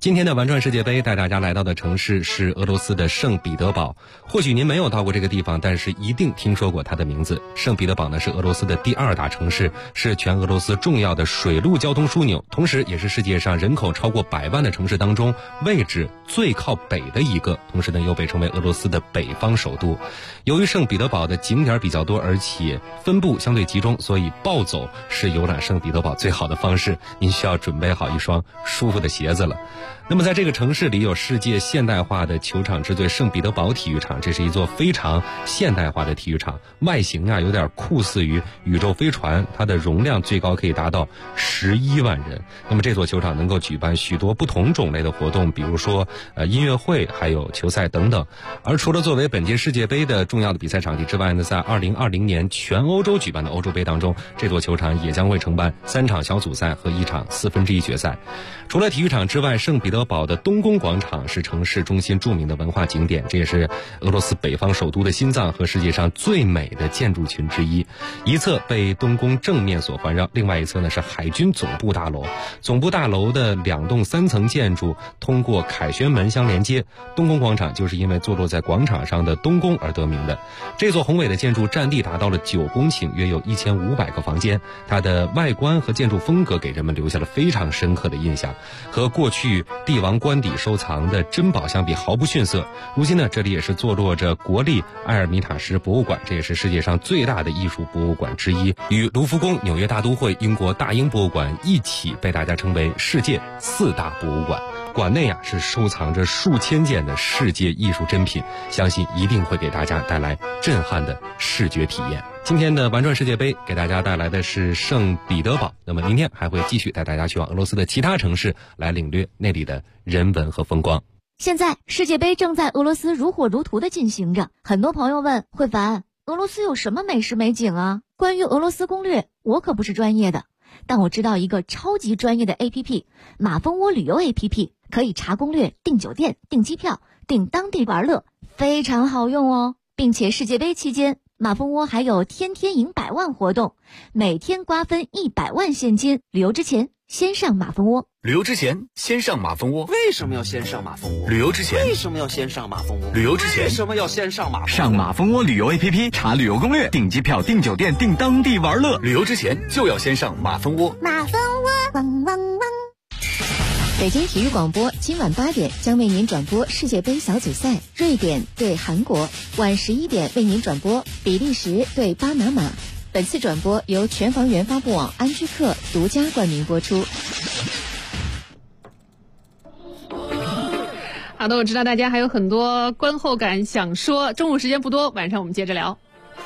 今天的玩转世界杯带大家来到的城市是俄罗斯的圣彼得堡。或许您没有到过这个地方，但是一定听说过它的名字。圣彼得堡呢是俄罗斯的第2大城市，是全俄罗斯重要的水陆交通枢纽，同时也是世界上人口超过100万的城市当中位置最靠北的一个，同时呢又被称为俄罗斯的北方首都。由于圣彼得堡的景点比较多，而且分布相对集中，所以暴走是游览圣彼得堡最好的方式。您需要准备好一双舒服的鞋子了。那么在这个城市里有世界现代化的球场之最圣彼得堡体育场，这是一座非常现代化的体育场，外形有点酷似于宇宙飞船，它的容量最高可以达到11万人。那么这座球场能够举办许多不同种类的活动，比如说音乐会，还有球赛等等。而除了作为本届世界杯的重要的比赛场地之外呢，在2020年全欧洲举办的欧洲杯当中，这座球场也将会承办3场小组赛和1场1/4决赛。除了体育场之外，圣彼得堡的东宫广场是城市中心著名的文化景点，这也是俄罗斯北方首都的心脏和世界上最美的建筑群之一。一侧被东宫正面所环绕，另外一侧呢是海军总部大楼。总部大楼的2栋3层建筑通过凯旋门相连接，东宫广场就是因为坐落在广场上的东宫而得名的。这座宏伟的建筑占地达到了9公顷，约有1500个房间。它的外观和建筑风格给人们留下了非常深刻的印象，和过去帝王官邸收藏的珍宝相比毫不逊色。如今呢，这里也是坐落着国立埃尔米塔什博物馆，这也是世界上最大的艺术博物馆之一，与卢浮宫、纽约大都会、英国大英博物馆一起被大家称为世界4大博物馆。馆内是收藏着数千件的世界艺术珍品，相信一定会给大家带来震撼的视觉体验。今天的玩转世界杯给大家带来的是圣彼得堡，那么明天还会继续带大家去往俄罗斯的其他城市来领略那里的人文和风光。 现在世界杯正在俄罗斯如火如荼地进行着，很多朋友问慧凡，俄罗斯有什么美食美景啊？关于俄罗斯攻略，我可不是专业的，但我知道一个超级专业的 APP， 马蜂窝旅游 APP， 可以查攻略、订酒店、订机票、订当地玩乐，非常好用哦。并且世界杯期间，马蜂窝还有天天赢100万活动，每天瓜分100万现金。旅游之前先上马蜂窝。 旅游之前先上马蜂窝。 为什么要先上马蜂窝？ 旅游之前为什么要先上马蜂窝？ 旅游之前为什么要先上马蜂窝？ 上马蜂窝旅游 APP 查旅游攻略，订机票、订酒店、订当地玩乐。旅游之前就要先上马蜂窝。 马蜂窝，汪汪汪！ 北京体育广播今晚8点将为您转播世界杯小组赛，瑞典对韩国；晚11点为您转播比利时对巴拿马。本次转播由全房源发布网安居客独家冠名播出。 好的，我知道大家还有很多观后感想说，中午时间不多，晚上我们接着聊。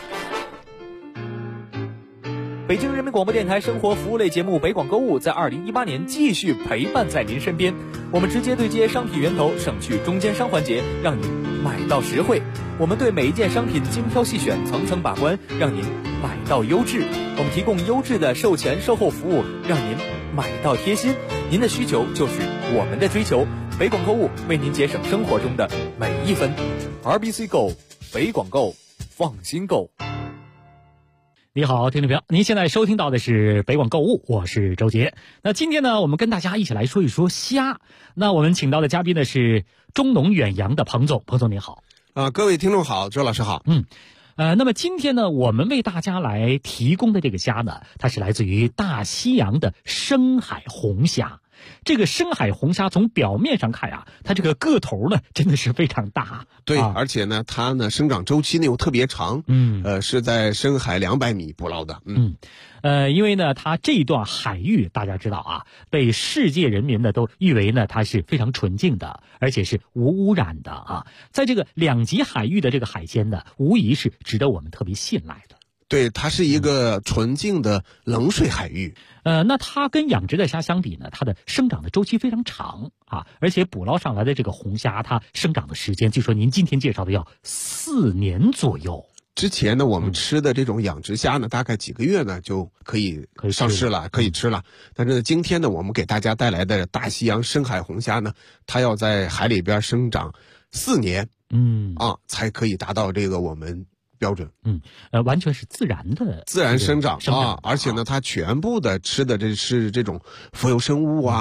北京人民广播电台生活服务类节目《北广购物》在2018年继续陪伴在您身边。我们直接对接商品源头，省去中间商环节，让您买到实惠。我们对每一件商品精挑细选，层层把关，让您买到优质。我们提供优质的售前售后服务，让您买到贴心。您的需求就是我们的追求。北广购物为您节省生活中的每一分。RBC Go， 北广购，放心购。 你好，听众朋友，您现在收听到的是北广购物，我是周杰。那今天呢，我们跟大家一起来说一说虾。那我们请到的嘉宾呢是中农远洋的彭总，彭总你好。 各位听众好，周老师好。 那么今天呢，我们为大家来提供的这个虾呢，它是来自于大西洋的深海红虾。这个深海红虾从表面上看它这个个头呢真的是非常大。 对，而且呢它呢生长周期呢又特别长。是在深海200米捕捞的。 因为呢它这段海域大家知道被世界人民呢都誉为呢它是非常纯净的，而且是无污染的在这个2级海域的这个海鲜呢，无疑是值得我们特别信赖的。 对，它是一个纯净的冷水海域。 那它跟养殖的虾相比呢，它的生长的周期非常长而且捕捞上来的这个红虾，它生长的时间，据说您今天介绍的要4年左右。 之前呢，我们吃的这种养殖虾呢，大概几个月呢就可以上市了，可以吃了。但是呢，今天呢，我们给大家带来的大西洋深海红虾呢，它要在海里边生长4年，才可以达到这个我们标准。 完全是自然生长而且呢它全部的吃的这是这种浮游生物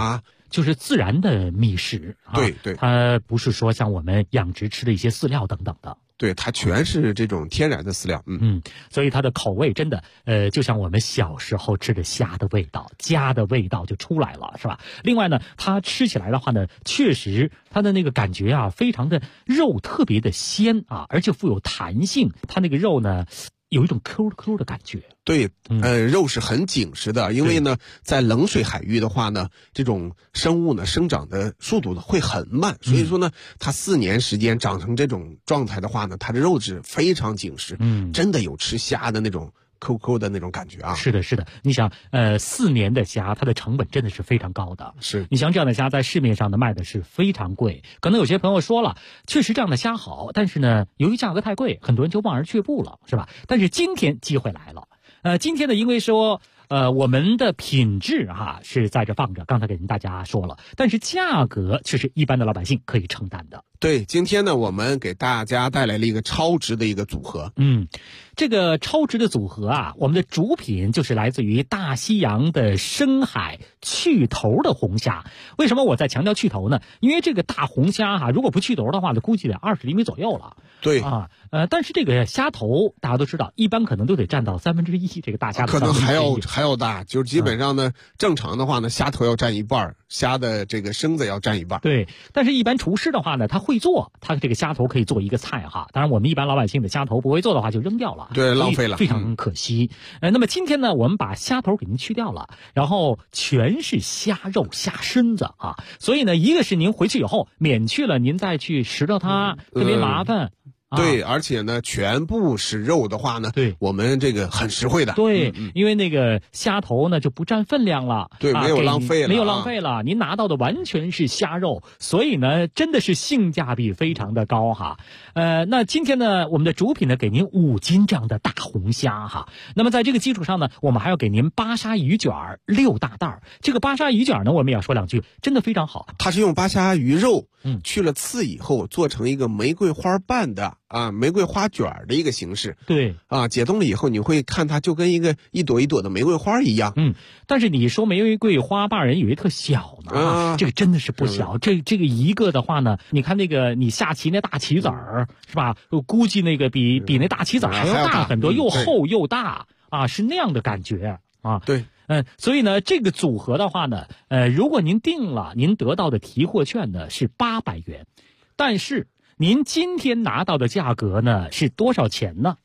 就是自然的觅食啊。 对对， 它不是说像我们养殖吃的一些饲料等等的。 对，它全是这种天然的饲料。 所以它的口味真的就像我们小时候吃的虾的味道，家的味道就出来了，是吧？另外呢，它吃起来的话呢，确实它的那个感觉啊，非常的肉特别的鲜啊，而且富有弹性，它那个肉呢有一种 Q 的感觉。 对，肉是很紧实的，因为呢，在冷水海域的话呢，这种生物呢生长的速度呢会很慢，所以说呢，它4年时间长成这种状态的话呢，它的肉质非常紧实，真的有吃虾的那种QQ 的那种感觉啊。 是的，是的。你想，4年的虾，它的成本真的是非常高的。 是， 你像这样的虾在市面上呢卖的是非常贵。可能有些朋友说了，确实这样的虾好，但是呢，由于价格太贵，很多人就望而却步了，是吧？但是今天机会来了。今天呢，因为说我们的品质是在这放着，刚才给大家说了，但是价格却是一般的老百姓可以承担的。 对，今天呢，我们给大家带来了一个超值的一个组合。 这个超值的组合啊，我们的主品就是来自于大西洋的深海去头的红虾。为什么我在强调去头呢？因为这个大红虾如果不去头的话呢，估计得20厘米左右了。 对啊，但是这个虾头大家都知道，一般可能都得占到1/3，这个大虾的可能还要大，就是基本上呢，正常的话呢，虾头要占一半，虾的这个身子要占一半。 对，但是一般厨师的话呢，他会做，他这个虾头可以做一个菜哈。当然，我们一般老百姓的虾头不会做的话，就扔掉了。 对，浪费了， 非常可惜。那么今天呢，我们把虾头给您去掉了，然后全是虾肉、虾身子啊。所以呢，一个是您回去以后免去了您再去拾掇它，特别麻烦。 对，而且呢，全部是肉的话呢， 对， 我们这个很实惠的。 对，因为那个虾头呢就不占分量了， 对，没有浪费了， 没有浪费了。您拿到的完全是虾肉，所以呢，真的是性价比非常的高哈。那今天呢，我们的主品呢给您5斤这样的大红虾哈。那么在这个基础上呢，我们还要给您巴沙鱼卷6大袋。这个巴沙鱼卷呢，我们也要说两句，真的非常好。 它是用巴沙鱼肉，去了刺以后做成一个玫瑰花瓣的。玫瑰花卷的一个形式。 对解冻了以后，你会看它就跟一朵一朵的玫瑰花一样。 但是你说玫瑰花瓣人以为特小呢，这个真的是不小。这个一个的话呢，你看那个你下棋那大棋子儿是吧？我估计那个比那大棋子还要大很多，又厚又大是那样的感觉啊。 对。 所以呢，这个组合的话呢，如果您定了，您得到的提货券呢是800元，但是您今天拿到的价格呢是多少钱呢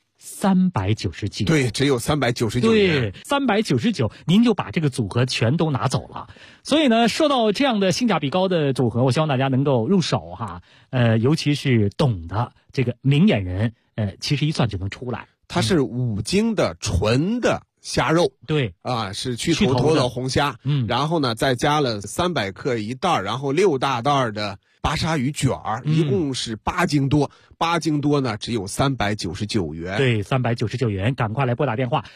？399。 对，只有399元。 对，399，您就把这个组合全都拿走了。所以呢，说到这样的性价比高的组合，我希望大家能够入手哈。尤其是懂的这个明眼人，其实一算就能出来。 它是5斤的纯的虾肉， 对是去头的红虾，然后呢再加了300克一袋，然后6大袋的巴沙鱼卷一共是8斤多，8斤多呢只有399元。 对，399元，赶快来拨打电话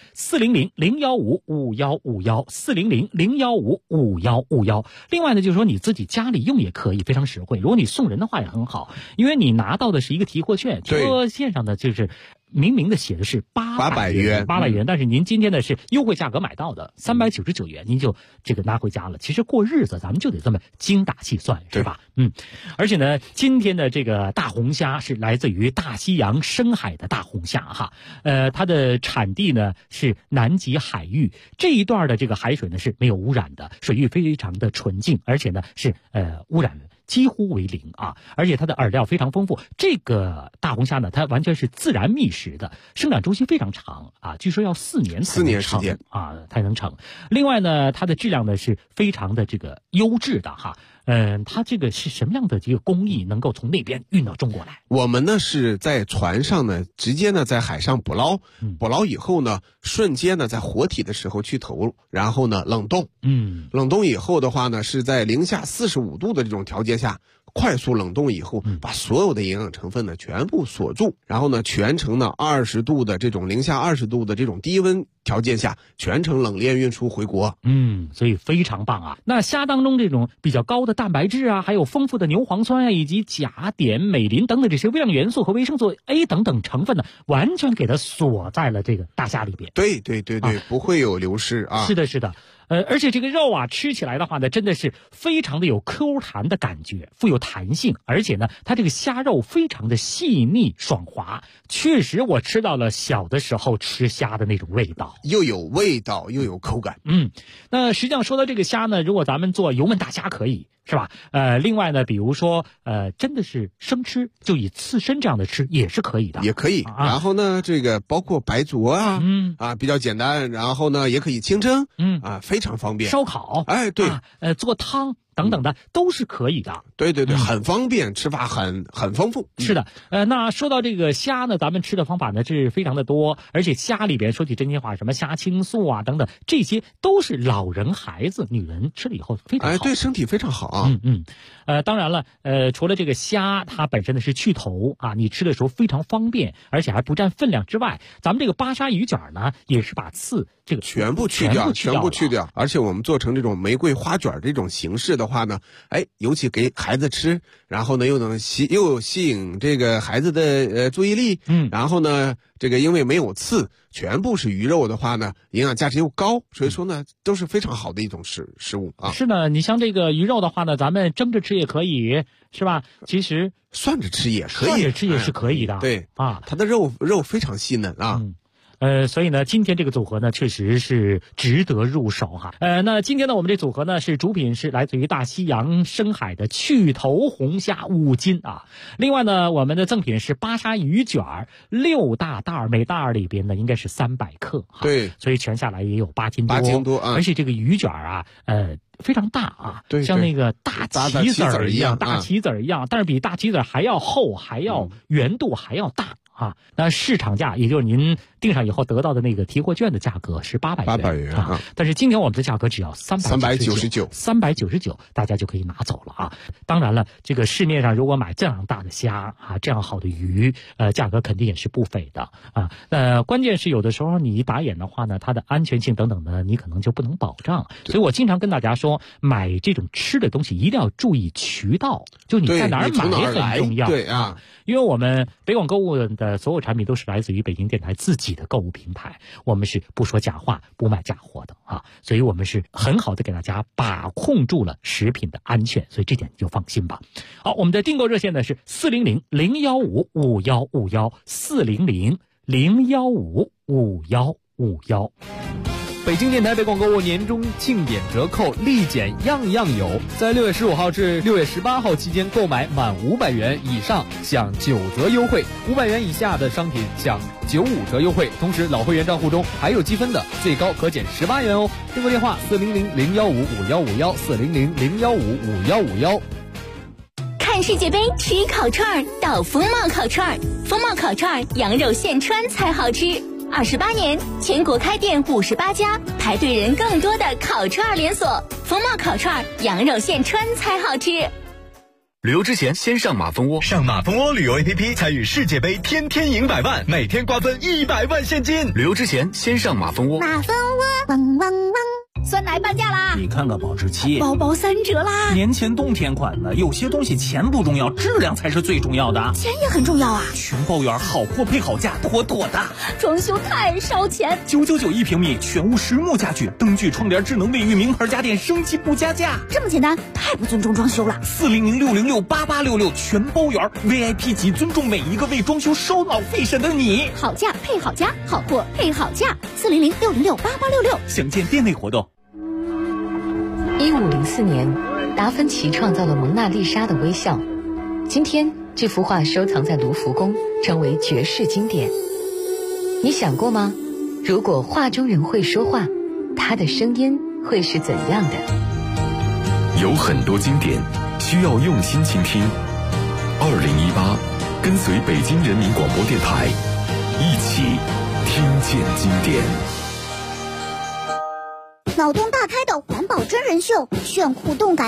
400-015-5151，400-015-5151。另外呢，就是说你自己家里用也可以，非常实惠。如果你送人的话也很好，因为你拿到的是一个提货券，车线上的就是明明的写的是800元，800元，但是您今天的是优惠价格买到的399元，您就这个拿回家了。其实过日子咱们就得这么精打细算，是吧？而且呢，今天的这个大红虾是来自于大西洋深海的大红虾哈，它的产地呢是南极海域，这一段的这个海水呢是没有污染的，水域非常的纯净，而且呢是污染几乎为零而且它的饵料非常丰富。这个大红虾呢，它完全是自然觅食的，生长周期非常长据说要4年才能成时间才能成。另外呢，它的质量呢是非常的这个优质的哈。它这个是什么样的这个工艺能够从那边运到中国来？ 我们呢是在船上呢，直接呢在海上捕捞，捕捞以后呢，瞬间呢在活体的时候去头，然后呢冷冻，冷冻以后的话呢，是在零下45度的这种条件下，快速冷冻以后，把所有的营养成分呢全部锁住，然后呢全程呢20度的这种零下20度的这种低温条件下全程冷链运输回国。 所以非常棒啊。那虾当中这种比较高的蛋白质啊，还有丰富的牛磺酸啊，以及钾、碘、镁、磷等等这些微量元素和维生素 A 等等成分呢，完全给它锁在了这个大虾里边。 对，不会有流失啊。 是的。而且这个肉啊，吃起来的话呢，真的是非常的有 Q 弹的感觉，富有弹性，而且呢，它这个虾肉非常的细腻爽滑，确实我吃到了小的时候吃虾的那种味道， 又有味道又有口感。 那实际上说到这个虾呢，如果咱们做油焖大虾可以，是吧？另外呢，比如说真的是生吃，就以刺身这样的吃也是可以的， 也可以。然后呢，这个包括白灼啊，比较简单。然后呢，也可以清蒸，非常方便。 烧烤， 对， 做汤等等的都是可以的。 对，很方便，吃法很丰富。 是的，那说到这个虾呢，咱们吃的方法呢是非常的多，而且虾里边说起真心话，什么虾青素啊等等，这些都是老人、孩子、女人吃了以后非常好， 对身体非常好啊。 当然了，除了这个虾它本身的是去头啊，你吃的时候非常方便，而且还不占分量之外，咱们这个巴沙鱼卷呢，也是把刺这个全部去掉，而且我们做成这种玫瑰花卷这种形式的话呢，尤其给孩子吃，然后呢又能吸引这个孩子的注意力，然后呢这个因为没有刺，全部是鱼肉的话呢，营养价值又高，所以说呢都是非常好的一种食物啊。 是的，你像这个鱼肉的话呢，咱们蒸着吃也可以，是吧？其实涮着吃也可以， 涮着吃也是可以的。 对啊， 它的肉非常细嫩啊。 所以呢，今天这个组合呢，确实是值得入手哈。那今天呢，我们这组合呢是主品是来自于大西洋深海的去头红虾5斤啊。另外呢，我们的赠品是巴沙鱼卷6大袋，每袋里边呢应该是300克。 对， 所以全下来也有8斤多。 8斤多啊！ 而且这个鱼卷啊，非常大啊， 对， 像那个大棋子儿一样，大棋子儿一样，但是比大棋子儿还要厚，还要圆度还要大。那市场价也就是您订上以后得到的那个提货券的价格是800元啊，但是今天我们的价格只要399，大家就可以拿走了啊。当然了，这个市面上如果买这样大的虾啊，这样好的鱼，价格肯定也是不菲的啊。关键是有的时候你一打眼的话呢，它的安全性等等的，你可能就不能保障。所以我经常跟大家说，买这种吃的东西一定要注意渠道，就你在哪儿买很重要。 对啊， 因为我们北广购物的所有产品都是来自于北京电台自己的购物平台，我们是不说假话、不卖假货的啊，所以我们是很好的给大家把控住了食品的安全，所以这点你就放心吧。好，我们的订购热线呢是400-015-5151，400-015-5151。 北京电台北广购物年终庆典折扣立减样样有，在6月15号至6月18号期间购买满500元以上享9折优惠，500元以下的商品享95折优惠，同时老会员账户中还有积分的，最高可减18元哦。订购电话400-015-5151，400-015-5151。 看世界杯吃烤串到风貌烤串，风貌烤串羊肉现穿才好吃。28年，全国开店58家，排队人更多的烤串连锁。风貌烤串羊肉现穿才好吃。 旅游之前先上马蜂窝，上马蜂窝旅游 APP 参与世界杯，天天赢100万，每天瓜分100万现金。旅游之前先上马蜂窝。 马蜂窝，嗡嗡嗡。 酸奶半价啦！ 你看看保质期， 包包3折啦！ 年前冬天款的，有些东西钱不重要，质量才是最重要的。 钱也很重要啊！ 全包圆，好货配好价，妥妥的。 装修太烧钱 ，999一平米，全屋实木家具，灯具、窗帘、智能卫浴，名牌家电，升级不加价。 这么简单，太不尊重装修了。 400-606-8866，全包圆 ，VIP 级，尊重每一个为装修烧脑费神的你。 好价配好家，好货配好价。400-606-8866， 详见店内活动。 1504年，达芬奇创造了蒙娜丽莎的微笑。今天，这幅画收藏在卢浮宫，成为绝世经典。你想过吗？如果画中人会说话，他的声音会是怎样的？ 有很多经典需要用心倾听。2018，跟随北京人民广播电台，一起听见经典。 脑洞大开的环保真人秀，炫酷动感